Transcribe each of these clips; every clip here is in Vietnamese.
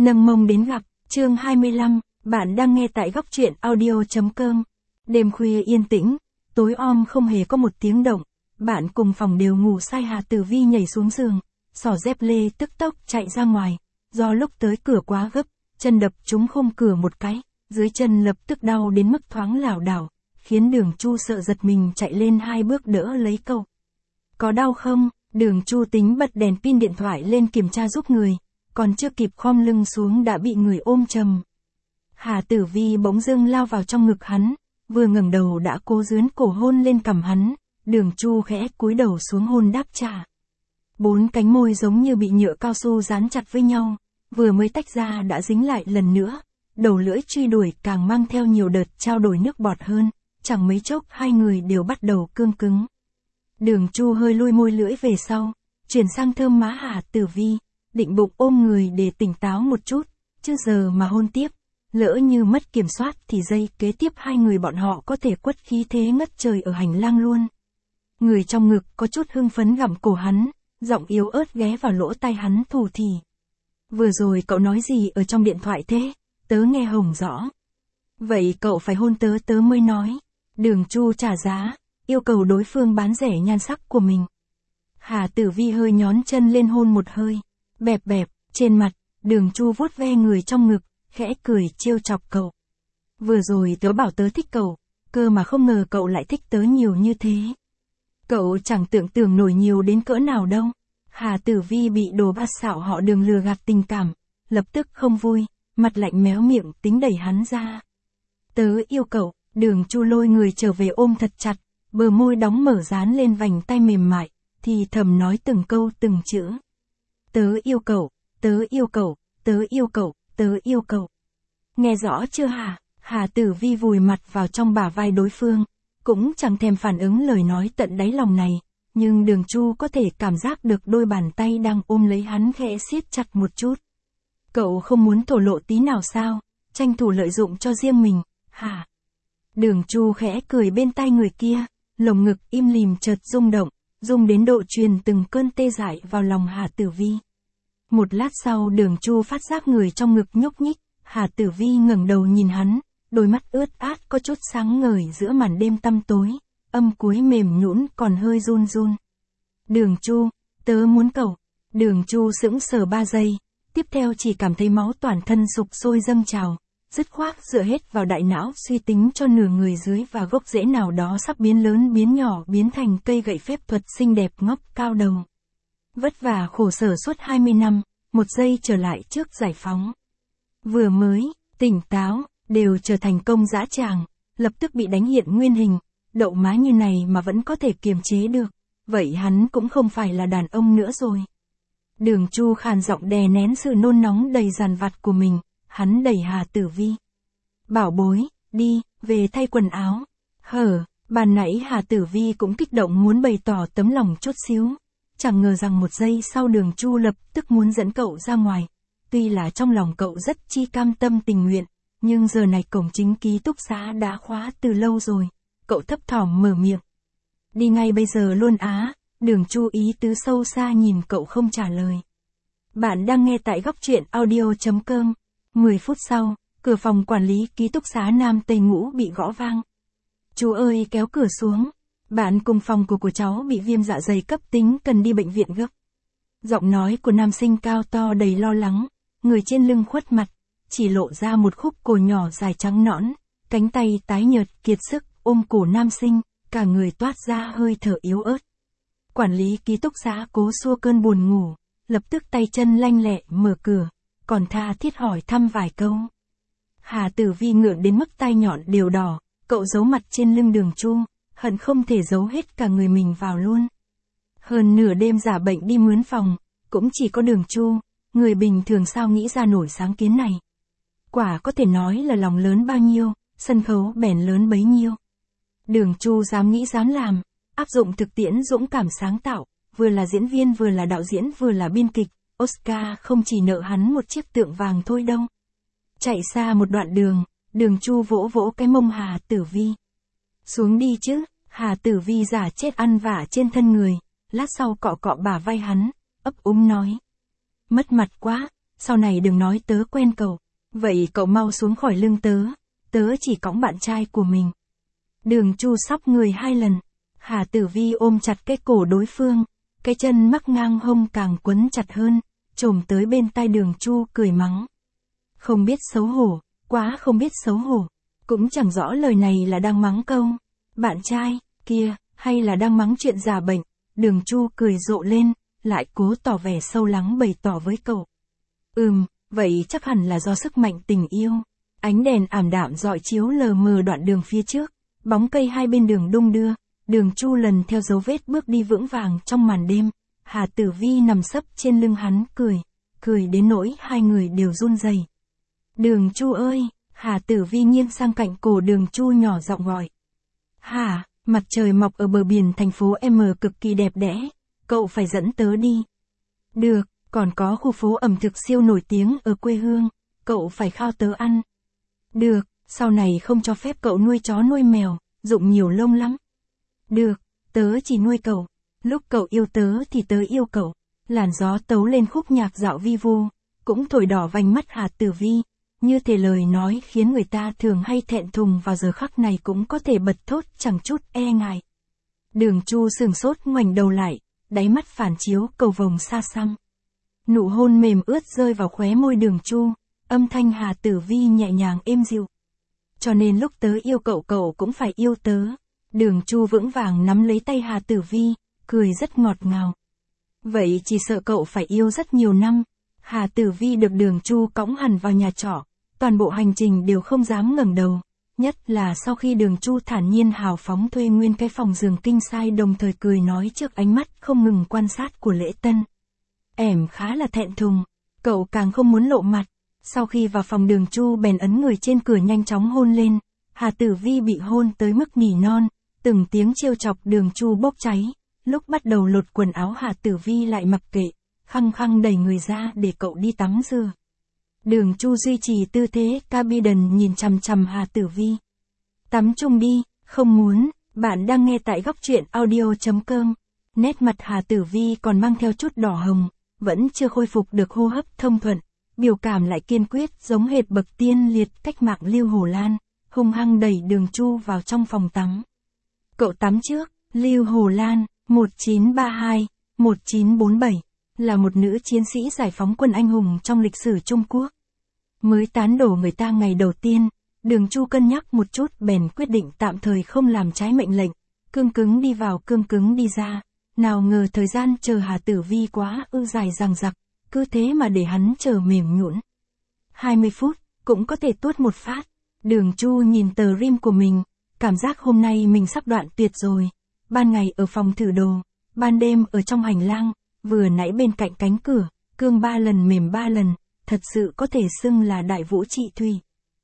Nâng mông đến gặp, chương 25, bạn đang nghe tại góc truyện audio.com. Đêm khuya yên tĩnh, tối om không hề có một tiếng động, bạn cùng phòng đều ngủ say. Hà Tử Vi nhảy xuống giường, xỏ dép lê tức tốc chạy ra ngoài, do lúc tới cửa quá gấp, chân đập trúng khung cửa một cái, dưới chân lập tức đau đến mức thoáng lảo đảo, khiến Đường Chu sợ giật mình chạy lên 2 bước đỡ lấy cậu. Có đau không? Đường Chu tính bật đèn pin điện thoại lên kiểm tra giúp người, còn chưa kịp khom lưng xuống đã bị người ôm chầm. Hà Tử Vi bỗng dưng lao vào trong ngực hắn, vừa ngẩng đầu đã cố dướn cổ hôn lên cằm hắn, Đường Chu khẽ cúi đầu xuống hôn đáp trả. 4 cánh môi giống như bị nhựa cao su dán chặt với nhau, vừa mới tách ra đã dính lại lần nữa, đầu lưỡi truy đuổi càng mang theo nhiều đợt trao đổi nước bọt hơn, chẳng mấy chốc hai người đều bắt đầu cương cứng. Đường Chu hơi lui môi lưỡi về sau, chuyển sang thơm má Hà Tử Vi, định bụng ôm người để tỉnh táo một chút, chứ giờ mà hôn tiếp, lỡ như mất kiểm soát thì giây kế tiếp hai người bọn họ có thể quất khí thế ngất trời ở hành lang luôn. Người trong ngực có chút hưng phấn gặm cổ hắn, giọng yếu ớt ghé vào lỗ tai hắn thủ thỉ. Vừa rồi cậu nói gì ở trong điện thoại thế? Tớ nghe hổng rõ. Vậy cậu phải hôn tớ tớ mới nói. Đường Chu trả giá, yêu cầu đối phương bán rẻ nhan sắc của mình. Hà Tử Vi hơi nhón chân lên hôn một hơi, bẹp bẹp, trên mặt, Đường Chu vuốt ve người trong ngực, khẽ cười trêu chọc cậu. Vừa rồi tớ bảo tớ thích cậu, cơ mà không ngờ cậu lại thích tớ nhiều như thế. Cậu chẳng tưởng tượng nổi nhiều đến cỡ nào đâu. Hà Tử Vi bị đồ bát xạo họ Đường lừa gạt tình cảm, lập tức không vui, mặt lạnh méo miệng tính đẩy hắn ra. Tớ yêu cậu. Đường Chu lôi người trở về ôm thật chặt, bờ môi đóng mở dán lên vành tay mềm mại, thì thầm nói từng câu từng chữ. Tớ yêu cậu, tớ yêu cậu, tớ yêu cậu, tớ yêu cậu. Nghe rõ chưa hả? Hà Tử Vi vùi mặt vào trong bả vai đối phương, cũng chẳng thèm phản ứng lời nói tận đáy lòng này, nhưng Đường Chu có thể cảm giác được đôi bàn tay đang ôm lấy hắn khẽ siết chặt một chút. Cậu không muốn thổ lộ tí nào sao? Tranh thủ lợi dụng cho riêng mình, hả? Đường Chu khẽ cười bên tai người kia, lồng ngực im lìm chợt rung động, rung đến độ truyền từng cơn tê dại vào lòng Hà Tử Vi. Một lát sau Đường Chu phát giác người trong ngực nhúc nhích, Hà Tử Vi ngẩng đầu nhìn hắn, đôi mắt ướt át có chút sáng ngời giữa màn đêm tăm tối, âm cuối mềm nhũn còn hơi run run. Đường Chu, tớ muốn cậu. Đường Chu sững sờ 3 giây, tiếp theo chỉ cảm thấy máu toàn thân sục sôi dâng trào. Dứt khoát dựa hết vào đại não suy tính cho nửa người dưới và gốc rễ nào đó sắp biến lớn biến nhỏ biến thành cây gậy phép thuật xinh đẹp ngóc cao đầu. Vất vả khổ sở suốt 20 năm, một giây trở lại trước giải phóng. Vừa mới, tỉnh táo, đều trở thành công dã tràng, lập tức bị đánh hiện nguyên hình, đậu má như này mà vẫn có thể kiềm chế được, vậy hắn cũng không phải là đàn ông nữa rồi. Đường Chu khàn giọng đè nén sự nôn nóng đầy dằn vặt của mình. Hắn đẩy Hà Tử Vi. Bảo bối, đi, về thay quần áo. Ban nãy Hà Tử Vi cũng kích động muốn bày tỏ tấm lòng chút xíu. Chẳng ngờ rằng một giây sau Đường Chu lập tức muốn dẫn cậu ra ngoài. Tuy là trong lòng cậu rất chi cam tâm tình nguyện, nhưng giờ này cổng chính ký túc xá đã khóa từ lâu rồi. Cậu thấp thỏm mở miệng. Đi ngay bây giờ luôn á. Đường Chu ý tứ sâu xa nhìn cậu không trả lời. Bạn đang nghe tại góc truyện audio.com. 10 phút sau, cửa phòng quản lý ký túc xá Nam Tây Ngũ bị gõ vang. Chú ơi kéo cửa xuống, bạn cùng phòng của cháu bị viêm dạ dày cấp tính cần đi bệnh viện gấp. Giọng nói của nam sinh cao to đầy lo lắng, người trên lưng khuất mặt, chỉ lộ ra một khúc cổ nhỏ dài trắng nõn, cánh tay tái nhợt kiệt sức ôm cổ nam sinh, cả người toát ra hơi thở yếu ớt. Quản lý ký túc xá cố xua cơn buồn ngủ, lập tức tay chân lanh lẹ mở cửa. Còn tha thiết hỏi thăm vài câu. Hà Tử Vi ngượng đến mức tai nhọn đều đỏ, cậu giấu mặt trên lưng Đường Chu, hận không thể giấu hết cả người mình vào luôn. Hơn nửa đêm giả bệnh đi mướn phòng, cũng chỉ có Đường Chu, người bình thường sao nghĩ ra nổi sáng kiến này. Quả có thể nói là lòng lớn bao nhiêu, sân khấu bèn lớn bấy nhiêu. Đường Chu dám nghĩ dám làm, áp dụng thực tiễn dũng cảm sáng tạo, vừa là diễn viên vừa là đạo diễn vừa là biên kịch. Oscar không chỉ nợ hắn một chiếc tượng vàng thôi đâu. Chạy xa một đoạn đường, Đường Chu vỗ vỗ cái mông Hà Tử Vi. Xuống đi chứ, Hà Tử Vi giả chết ăn vả trên thân người, lát sau cọ cọ bả vai hắn, ấp úng nói. Mất mặt quá, sau này đừng nói tớ quen cậu. Vậy cậu mau xuống khỏi lưng tớ chỉ cõng bạn trai của mình. Đường Chu sóc người 2 lần. Hà Tử Vi ôm chặt cái cổ đối phương, cái chân mắc ngang hông càng quấn chặt hơn, chồm tới bên tai Đường Chu cười mắng. Không biết xấu hổ, quá không biết xấu hổ. Cũng chẳng rõ lời này là đang mắng câu bạn trai kia, hay là đang mắng chuyện già bệnh. Đường Chu cười rộ lên, lại cố tỏ vẻ sâu lắng bày tỏ với cậu. Vậy chắc hẳn là do sức mạnh tình yêu. Ánh đèn ảm đạm rọi chiếu lờ mờ đoạn đường phía trước, bóng cây hai bên đường đung đưa, Đường Chu lần theo dấu vết bước đi vững vàng trong màn đêm. Hà Tử Vi nằm sấp trên lưng hắn cười đến nỗi hai người đều run rẩy. Đường Chu ơi! Hà Tử Vi nghiêng sang cạnh cổ Đường Chu nhỏ giọng gọi. Hà, mặt trời mọc ở bờ biển thành phố M cực kỳ đẹp đẽ, cậu phải dẫn tớ đi. Được, còn có khu phố ẩm thực siêu nổi tiếng ở quê hương, cậu phải khao tớ ăn. Được, sau này không cho phép cậu nuôi chó nuôi mèo, rụng nhiều lông lắm. Được, tớ chỉ nuôi cậu, lúc cậu yêu tớ thì tớ yêu cậu. Làn gió tấu lên khúc nhạc dạo vi vu, cũng thổi đỏ vành mắt Hà Tử Vi, như thể lời nói khiến người ta thường hay thẹn thùng vào giờ khắc này cũng có thể bật thốt chẳng chút e ngại. Đường Chu sửng sốt ngoảnh đầu lại, đáy mắt phản chiếu cầu vồng xa xăm. Nụ hôn mềm ướt rơi vào khóe môi Đường Chu, âm thanh Hà Tử Vi nhẹ nhàng êm dịu. Cho nên lúc tớ yêu cậu cậu cũng phải yêu tớ. Đường Chu vững vàng nắm lấy tay Hà Tử Vi, cười rất ngọt ngào. Vậy chỉ sợ cậu phải yêu rất nhiều năm. Hà Tử Vi được Đường Chu cõng hẳn vào nhà trọ, toàn bộ hành trình đều không dám ngẩng đầu, nhất là sau khi Đường Chu thản nhiên hào phóng thuê nguyên cái phòng giường king size đồng thời cười nói trước ánh mắt không ngừng quan sát của Lễ Tân. Em khá là thẹn thùng, cậu càng không muốn lộ mặt. Sau khi vào phòng Đường Chu bèn ấn người trên cửa nhanh chóng hôn lên, Hà Tử Vi bị hôn tới mức nỉ non, từng tiếng trêu chọc Đường Chu bốc cháy. Lúc bắt đầu lột quần áo Hà Tử Vi lại mặc kệ, khăng khăng đẩy người ra để cậu đi tắm rửa. Đường Chu duy trì tư thế Carbidon nhìn chằm chằm Hà Tử Vi. Tắm chung đi, không muốn. Bạn đang nghe tại góc truyện audio.com. Nét mặt Hà Tử Vi còn mang theo chút đỏ hồng, vẫn chưa khôi phục được hô hấp thông thuận, biểu cảm lại kiên quyết giống hệt bậc tiên liệt cách mạng Lưu Hồ Lan, hung hăng đẩy Đường Chu vào trong phòng tắm. Cậu tắm trước. Lưu Hồ Lan 1932-1947 là một nữ chiến sĩ giải phóng quân anh hùng trong lịch sử Trung Quốc. Mới tán đổ người ta ngày đầu tiên, Đường Chu cân nhắc một chút bèn quyết định tạm thời không làm trái mệnh lệnh, cương cứng đi vào cương cứng đi ra. Nào ngờ thời gian chờ Hà Tử Vi quá dài dằng dặc, cứ thế mà để hắn chờ mềm nhũn. 20 phút, cũng có thể tuốt một phát. Đường Chu nhìn tờ rim của mình, cảm giác hôm nay mình sắp đoạn tuyệt rồi. Ban ngày ở phòng thử đồ, ban đêm ở trong hành lang, vừa nãy bên cạnh cánh cửa, cương 3 lần mềm 3 lần, thật sự có thể xưng là đại vũ trị thủy.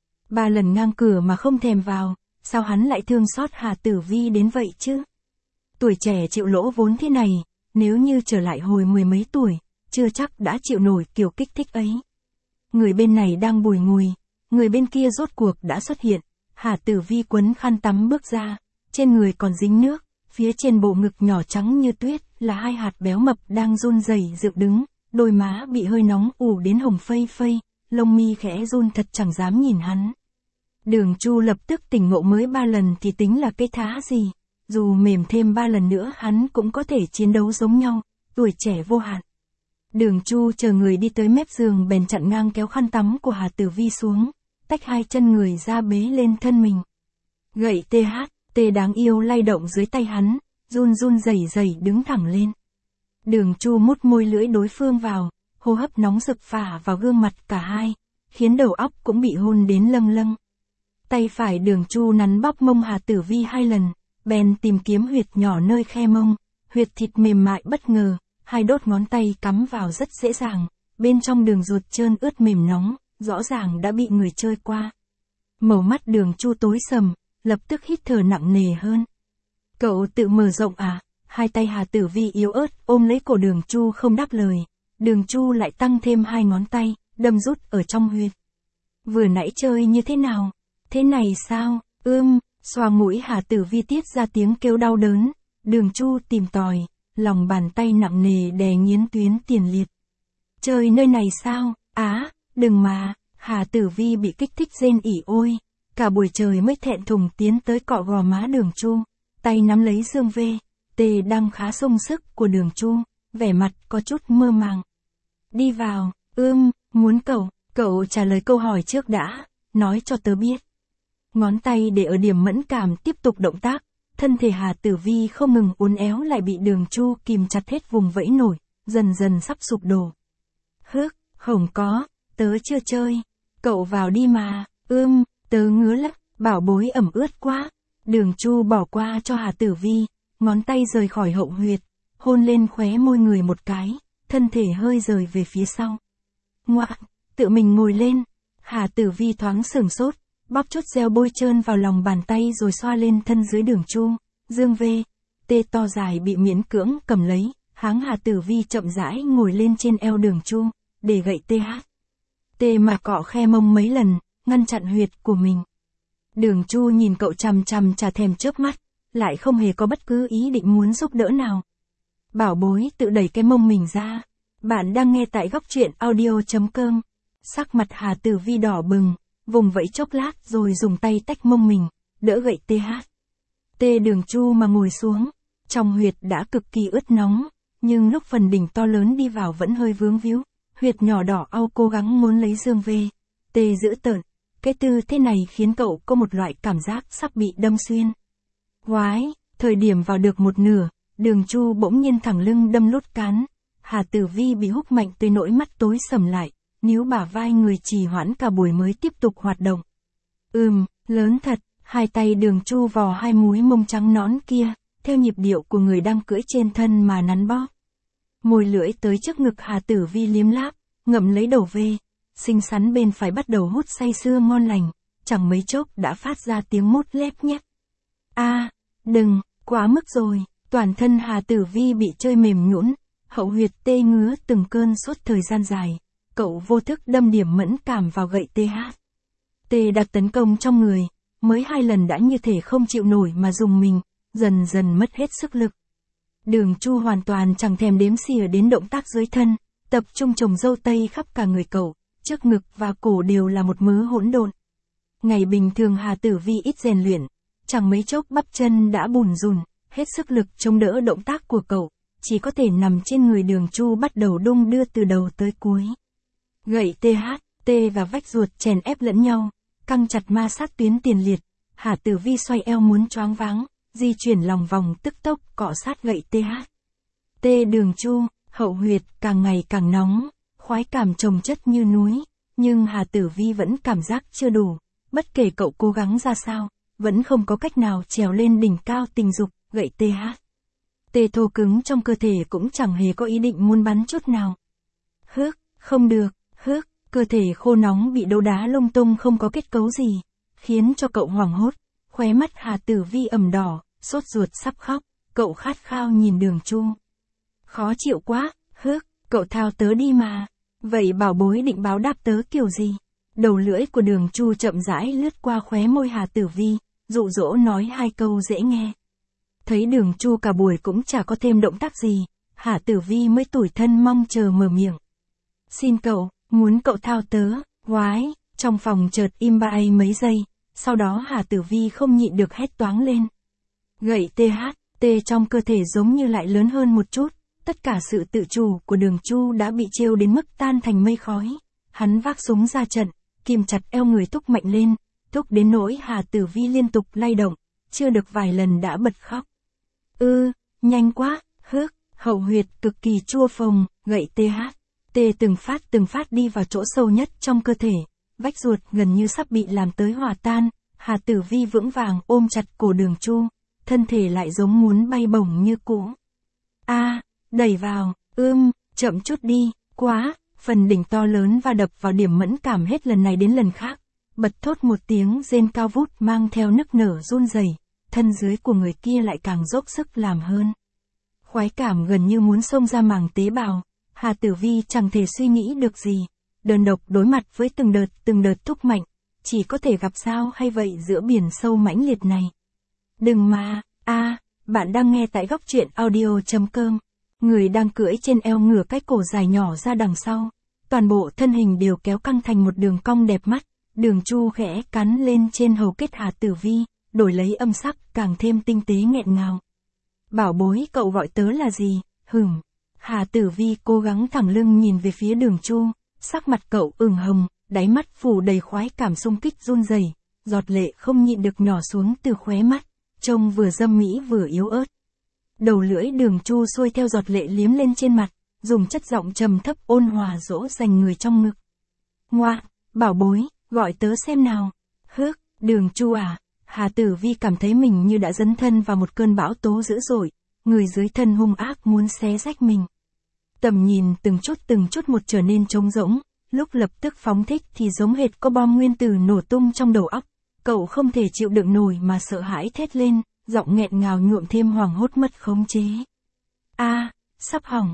3 lần ngang cửa mà không thèm vào, sao hắn lại thương xót Hà Tử Vi đến vậy chứ? Tuổi trẻ chịu lỗ vốn thế này, nếu như trở lại hồi 10 mấy tuổi, chưa chắc đã chịu nổi kiểu kích thích ấy. Người bên này đang bùi ngùi, người bên kia rốt cuộc đã xuất hiện. Hà Tử Vi quấn khăn tắm bước ra, trên người còn dính nước, phía trên bộ ngực nhỏ trắng như tuyết là 2 hạt béo mập đang run rẩy dựng đứng, đôi má bị hơi nóng ủ đến hồng phây phây, lông mi khẽ run thật chẳng dám nhìn hắn. Đường Chu lập tức tỉnh ngộ mới 3 lần thì tính là cái thá gì, dù mềm thêm 3 lần nữa hắn cũng có thể chiến đấu giống nhau, tuổi trẻ vô hạn. Đường Chu chờ người đi tới mép giường bèn chặn ngang kéo khăn tắm của Hà Tử Vi xuống, tách 2 chân người ra bế lên thân mình. Gậy THT đáng yêu lay động dưới tay hắn, run run rẩy rẩy đứng thẳng lên. Đường Chu mút môi lưỡi đối phương vào, hô hấp nóng rực phả vào gương mặt cả hai, khiến đầu óc cũng bị hôn đến lâng lâng. Tay phải Đường Chu nắn bóp mông Hà Tử Vi 2 lần, bèn tìm kiếm huyệt nhỏ nơi khe mông, huyệt thịt mềm mại bất ngờ, 2 đốt ngón tay cắm vào rất dễ dàng, bên trong đường ruột trơn ướt mềm nóng, rõ ràng đã bị người chơi qua. Màu mắt Đường Chu tối sầm, lập tức hít thở nặng nề hơn. Cậu tự mở rộng à? 2 tay Hà Tử Vi yếu ớt ôm lấy cổ Đường Chu không đáp lời. Đường Chu lại tăng thêm 2 ngón tay, đâm rút ở trong huyệt. Vừa nãy chơi như thế nào? Thế này sao? Xoa mũi Hà Tử Vi tiết ra tiếng kêu đau đớn. Đường Chu tìm tòi, lòng bàn tay nặng nề đè nghiến tuyến tiền liệt. Chơi nơi này sao? Á, đừng mà, Hà Tử Vi bị kích thích rên ỉ ôi, cả buổi trời mới thẹn thùng tiến tới cọ gò má Đường Chu, tay nắm lấy Dương Tê đang khá sung sức của Đường Chu, vẻ mặt có chút mơ màng. Đi vào, muốn cậu trả lời câu hỏi trước đã, nói cho tớ biết. Ngón tay để ở điểm mẫn cảm tiếp tục động tác, thân thể Hà Tử Vi không ngừng uốn éo lại bị Đường Chu kìm chặt hết vùng vẫy nổi, dần dần sắp sụp đổ. Không có, tớ chưa chơi, cậu vào đi mà, tớ ngứa lắm, bảo bối ẩm ướt quá. Đường Chu bỏ qua cho Hà Tử Vi, ngón tay rời khỏi hậu huyệt, hôn lên khóe môi người một cái, thân thể hơi rời về phía sau. Ngoạ, tự mình ngồi lên, Hà Tử Vi thoáng sửng sốt, bóp chút gel bôi trơn vào lòng bàn tay rồi xoa lên thân dưới Đường Chu. Dương Tê to dài bị miễn cưỡng cầm lấy, háng Hà Tử Vi chậm rãi ngồi lên trên eo Đường Chu, để gậy Tê mà cọ khe mông mấy lần, ngăn chặn huyệt của mình. Đường Chu nhìn cậu chằm chằm chả thèm chớp mắt, lại không hề có bất cứ ý định muốn giúp đỡ nào. Bảo bối tự đẩy cái mông mình ra. Bạn đang nghe tại góc truyện audio.com. Sắc mặt Hà Tử Vi đỏ bừng, vùng vẫy chốc lát rồi dùng tay tách mông mình, đỡ gậy Tê Đường Chu mà ngồi xuống. Trong huyệt đã cực kỳ ướt nóng, nhưng lúc phần đỉnh to lớn đi vào vẫn hơi vướng víu. Huyệt nhỏ đỏ au cố gắng muốn lấy Dương Tê dữ tợn. Cái tư thế này khiến cậu có một loại cảm giác sắp bị đâm xuyên. Quái, thời điểm vào được một nửa, Đường Chu bỗng nhiên thẳng lưng đâm lốt cán. Hà Tử Vi bị húc mạnh tới nỗi mắt tối sầm lại, níu bả vai người trì hoãn cả buổi mới tiếp tục hoạt động. Lớn thật, hai tay Đường Chu vò hai múi mông trắng nõn kia, theo nhịp điệu của người đang cưỡi trên thân mà nắn bóp. Môi lưỡi tới trước ngực Hà Tử Vi liếm láp, ngậm lấy đầu xinh xắn bên phải bắt đầu hút say sưa ngon lành, chẳng mấy chốc đã phát ra tiếng mút lép nhép. Đừng, quá mức rồi, toàn thân Hà Tử Vi bị chơi mềm nhũn, hậu huyệt tê ngứa từng cơn suốt thời gian dài, cậu vô thức đâm điểm mẫn cảm vào gậy Tê đặt tấn công trong người, mới 2 lần đã như thể không chịu nổi mà dùng mình, dần dần mất hết sức lực. Đường Chu hoàn toàn chẳng thèm đếm xỉa đến động tác dưới thân, tập trung trồng râu tây khắp cả người cậu, trước ngực và cổ đều là một mớ hỗn độn. Ngày bình thường Hà Tử Vi ít rèn luyện, chẳng mấy chốc bắp chân đã bùn rùn, hết sức lực chống đỡ động tác của cậu, chỉ có thể nằm trên người Đường Chu bắt đầu đung đưa từ đầu tới cuối. Gậy Tê và vách ruột chèn ép lẫn nhau, căng chặt ma sát tuyến tiền liệt. Hà Tử Vi xoay eo muốn choáng váng, di chuyển lòng vòng tức tốc cọ sát gậy Tê Đường Chu, hậu huyệt càng ngày càng nóng, khoái cảm chồng chất như núi, nhưng Hà Tử Vi vẫn cảm giác chưa đủ, bất kể cậu cố gắng ra sao, vẫn không có cách nào trèo lên đỉnh cao tình dục. Gậy Tê thô cứng trong cơ thể cũng chẳng hề có ý định muốn bắn chút nào. Không được, cơ thể khô nóng bị đấu đá lung tung không có kết cấu gì, khiến cho cậu hoảng hốt, khóe mắt Hà Tử Vi ửng đỏ, sốt ruột sắp khóc, cậu khát khao nhìn Đường Chu. Khó chịu quá, cậu thao tớ đi mà, vậy bảo bối định báo đáp tớ kiểu gì? Đầu lưỡi của Đường Chu chậm rãi lướt qua khóe môi Hà Tử Vi, dụ dỗ nói 2 câu dễ nghe. Thấy Đường Chu cả buổi cũng chả có thêm động tác gì, Hà Tử Vi mới tủi thân mong chờ mở miệng. Xin cậu, muốn cậu thao tớ, quái, trong phòng chợt im bãi mấy giây, sau đó Hà Tử Vi không nhịn được hét toáng lên. Gậy Tê trong cơ thể giống như lại lớn hơn một chút, tất cả sự tự chủ của Đường Chu đã bị trêu đến mức tan thành mây khói. Hắn vác súng ra trận, kìm chặt eo người thúc mạnh lên, thúc đến nỗi Hà Tử Vi liên tục lay động, chưa được vài lần đã bật khóc. Nhanh quá, hậu huyệt cực kỳ chua phồng, gậy Tê từng phát đi vào chỗ sâu nhất trong cơ thể, vách ruột gần như sắp bị làm tới hòa tan. Hà Tử Vi vững vàng ôm chặt cổ Đường Chu, thân thể lại giống muốn bay bổng như cũ. Đẩy vào, chậm chút đi, quá, phần đỉnh to lớn và đập vào điểm mẫn cảm hết lần này đến lần khác, bật thốt một tiếng rên cao vút mang theo nức nở run rẩy, thân dưới của người kia lại càng dốc sức làm hơn. Khoái cảm gần như muốn xông ra màng tế bào, Hà Tử Vi chẳng thể suy nghĩ được gì, đơn độc đối mặt với từng đợt thúc mạnh, chỉ có thể gặp sao hay vậy giữa biển sâu mãnh liệt này. Đừng mà, bạn đang nghe tại góc truyện audio.com. Người đang cưỡi trên eo ngửa cái cổ dài nhỏ ra đằng sau, toàn bộ thân hình đều kéo căng thành một đường cong đẹp mắt, Đường Chu khẽ cắn lên trên hầu kết Hà Tử Vi, đổi lấy âm sắc càng thêm tinh tế nghẹn ngào. Bảo bối, cậu gọi tớ là gì? Hà Tử Vi cố gắng thẳng lưng nhìn về phía Đường Chu, sắc mặt cậu ửng hồng, đáy mắt phủ đầy khoái cảm xung kích run rẩy, giọt lệ không nhịn được nhỏ xuống từ khóe mắt, trông vừa dâm mỹ vừa yếu ớt. Đầu lưỡi Đường Chu xuôi theo giọt lệ liếm lên trên mặt, dùng chất giọng trầm thấp ôn hòa dỗ dành người trong ngực. Ngoạ, bảo bối, gọi tớ xem nào. Đường Chu à. Hà Tử Vi cảm thấy mình như đã dấn thân vào một cơn bão tố dữ dội, người dưới thân hung ác muốn xé rách mình. Tầm nhìn từng chút một trở nên trống rỗng, lúc lập tức phóng thích thì giống hệt có bom nguyên tử nổ tung trong đầu óc. Cậu không thể chịu đựng nổi mà sợ hãi thét lên, giọng nghẹn ngào nhuộm thêm hoảng hốt mất khống chế. Sắp hỏng,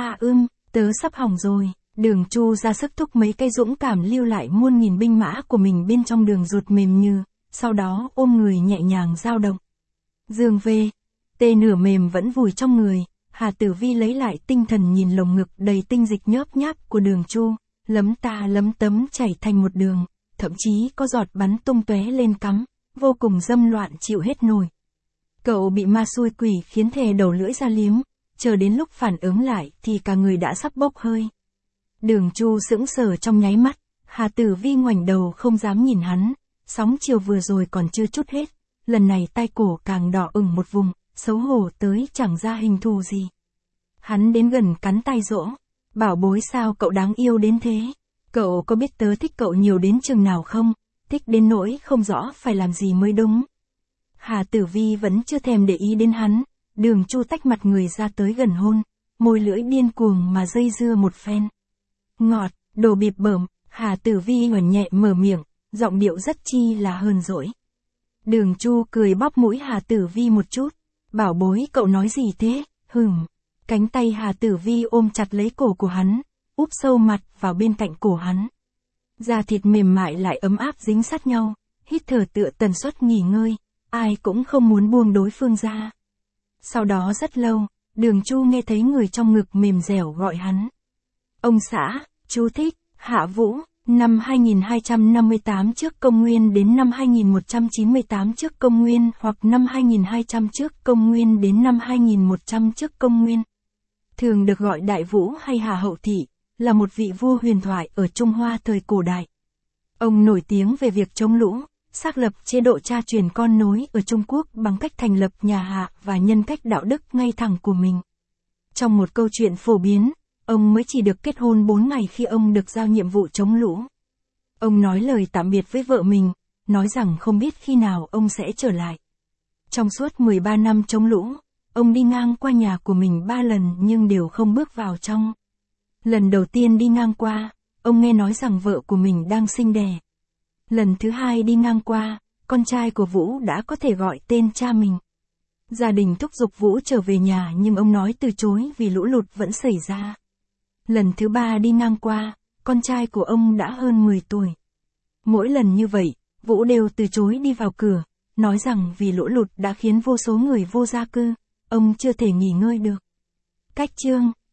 tớ sắp hỏng rồi. Đường Chu ra sức thúc mấy cây dũng cảm lưu lại muôn nghìn binh mã của mình bên trong đường ruột mềm như, sau đó ôm người nhẹ nhàng dao động. Dương về, tê nửa mềm vẫn vùi trong người, Hà Tử Vi lấy lại tinh thần nhìn lồng ngực đầy tinh dịch nhớp nháp của Đường Chu, lấm ta lấm tấm chảy thành một đường, thậm chí có giọt bắn tung tóe lên cắm, vô cùng dâm loạn chịu hết nổi. Cậu bị ma xui quỷ khiến thè đầu lưỡi ra liếm, chờ đến lúc phản ứng lại thì cả người đã sắp bốc hơi. Đường Chu sững sờ trong nháy mắt, Hà Tử Vi ngoảnh đầu không dám nhìn hắn, sóng chiều vừa rồi còn chưa chút hết, lần này tai cổ càng đỏ ửng một vùng, xấu hổ tới chẳng ra hình thù gì. Hắn đến gần cắn tay dỗ, bảo bối sao cậu đáng yêu đến thế, cậu có biết tớ thích cậu nhiều đến chừng nào không, thích đến nỗi không rõ phải làm gì mới đúng. Hà Tử Vi vẫn chưa thèm để ý đến hắn, Đường Chu tách mặt người ra tới gần hôn, môi lưỡi điên cuồng mà dây dưa một phen. Ngọt, đồ bịp bợm, Hà Tử Vi huẩn nhẹ mở miệng, giọng điệu rất chi là hờn dỗi. Đường Chu cười bóp mũi Hà Tử Vi một chút, bảo bối cậu nói gì thế, Cánh tay Hà Tử Vi ôm chặt lấy cổ của hắn, úp sâu mặt vào bên cạnh cổ hắn. Da thịt mềm mại lại ấm áp dính sát nhau, hít thở tựa tần suất nghỉ ngơi, ai cũng không muốn buông đối phương ra. Sau đó rất lâu, Đường Chu nghe thấy người trong ngực mềm dẻo gọi hắn. Ông xã, chú thích, Hạ Vũ, năm 2258 trước công nguyên đến năm 2198 trước công nguyên hoặc năm 2200 trước công nguyên đến năm 2100 trước công nguyên. Thường được gọi Đại Vũ hay Hà Hậu Thị, là một vị vua huyền thoại ở Trung Hoa thời cổ đại. Ông nổi tiếng về việc chống lũ, xác lập chế độ cha truyền con nối ở Trung Quốc bằng cách thành lập nhà Hạ và nhân cách đạo đức ngay thẳng của mình. Trong một câu chuyện phổ biến, ông mới chỉ được kết hôn 4 ngày khi ông được giao nhiệm vụ chống lũ. Ông nói lời tạm biệt với vợ mình, nói rằng không biết khi nào ông sẽ trở lại. Trong suốt 13 năm chống lũ, ông đi ngang qua nhà của mình 3 lần nhưng đều không bước vào trong. Lần đầu tiên đi ngang qua, ông nghe nói rằng vợ của mình đang sinh đẻ. Lần thứ hai đi ngang qua, con trai của Vũ đã có thể gọi tên cha mình. Gia đình thúc giục Vũ trở về nhà nhưng ông nói từ chối vì lũ lụt vẫn xảy ra. Lần thứ ba đi ngang qua, con trai của ông đã hơn 10 tuổi. Mỗi lần như vậy, Vũ đều từ chối đi vào cửa, nói rằng vì lũ lụt đã khiến vô số người vô gia cư, ông chưa thể nghỉ ngơi được. Cách chương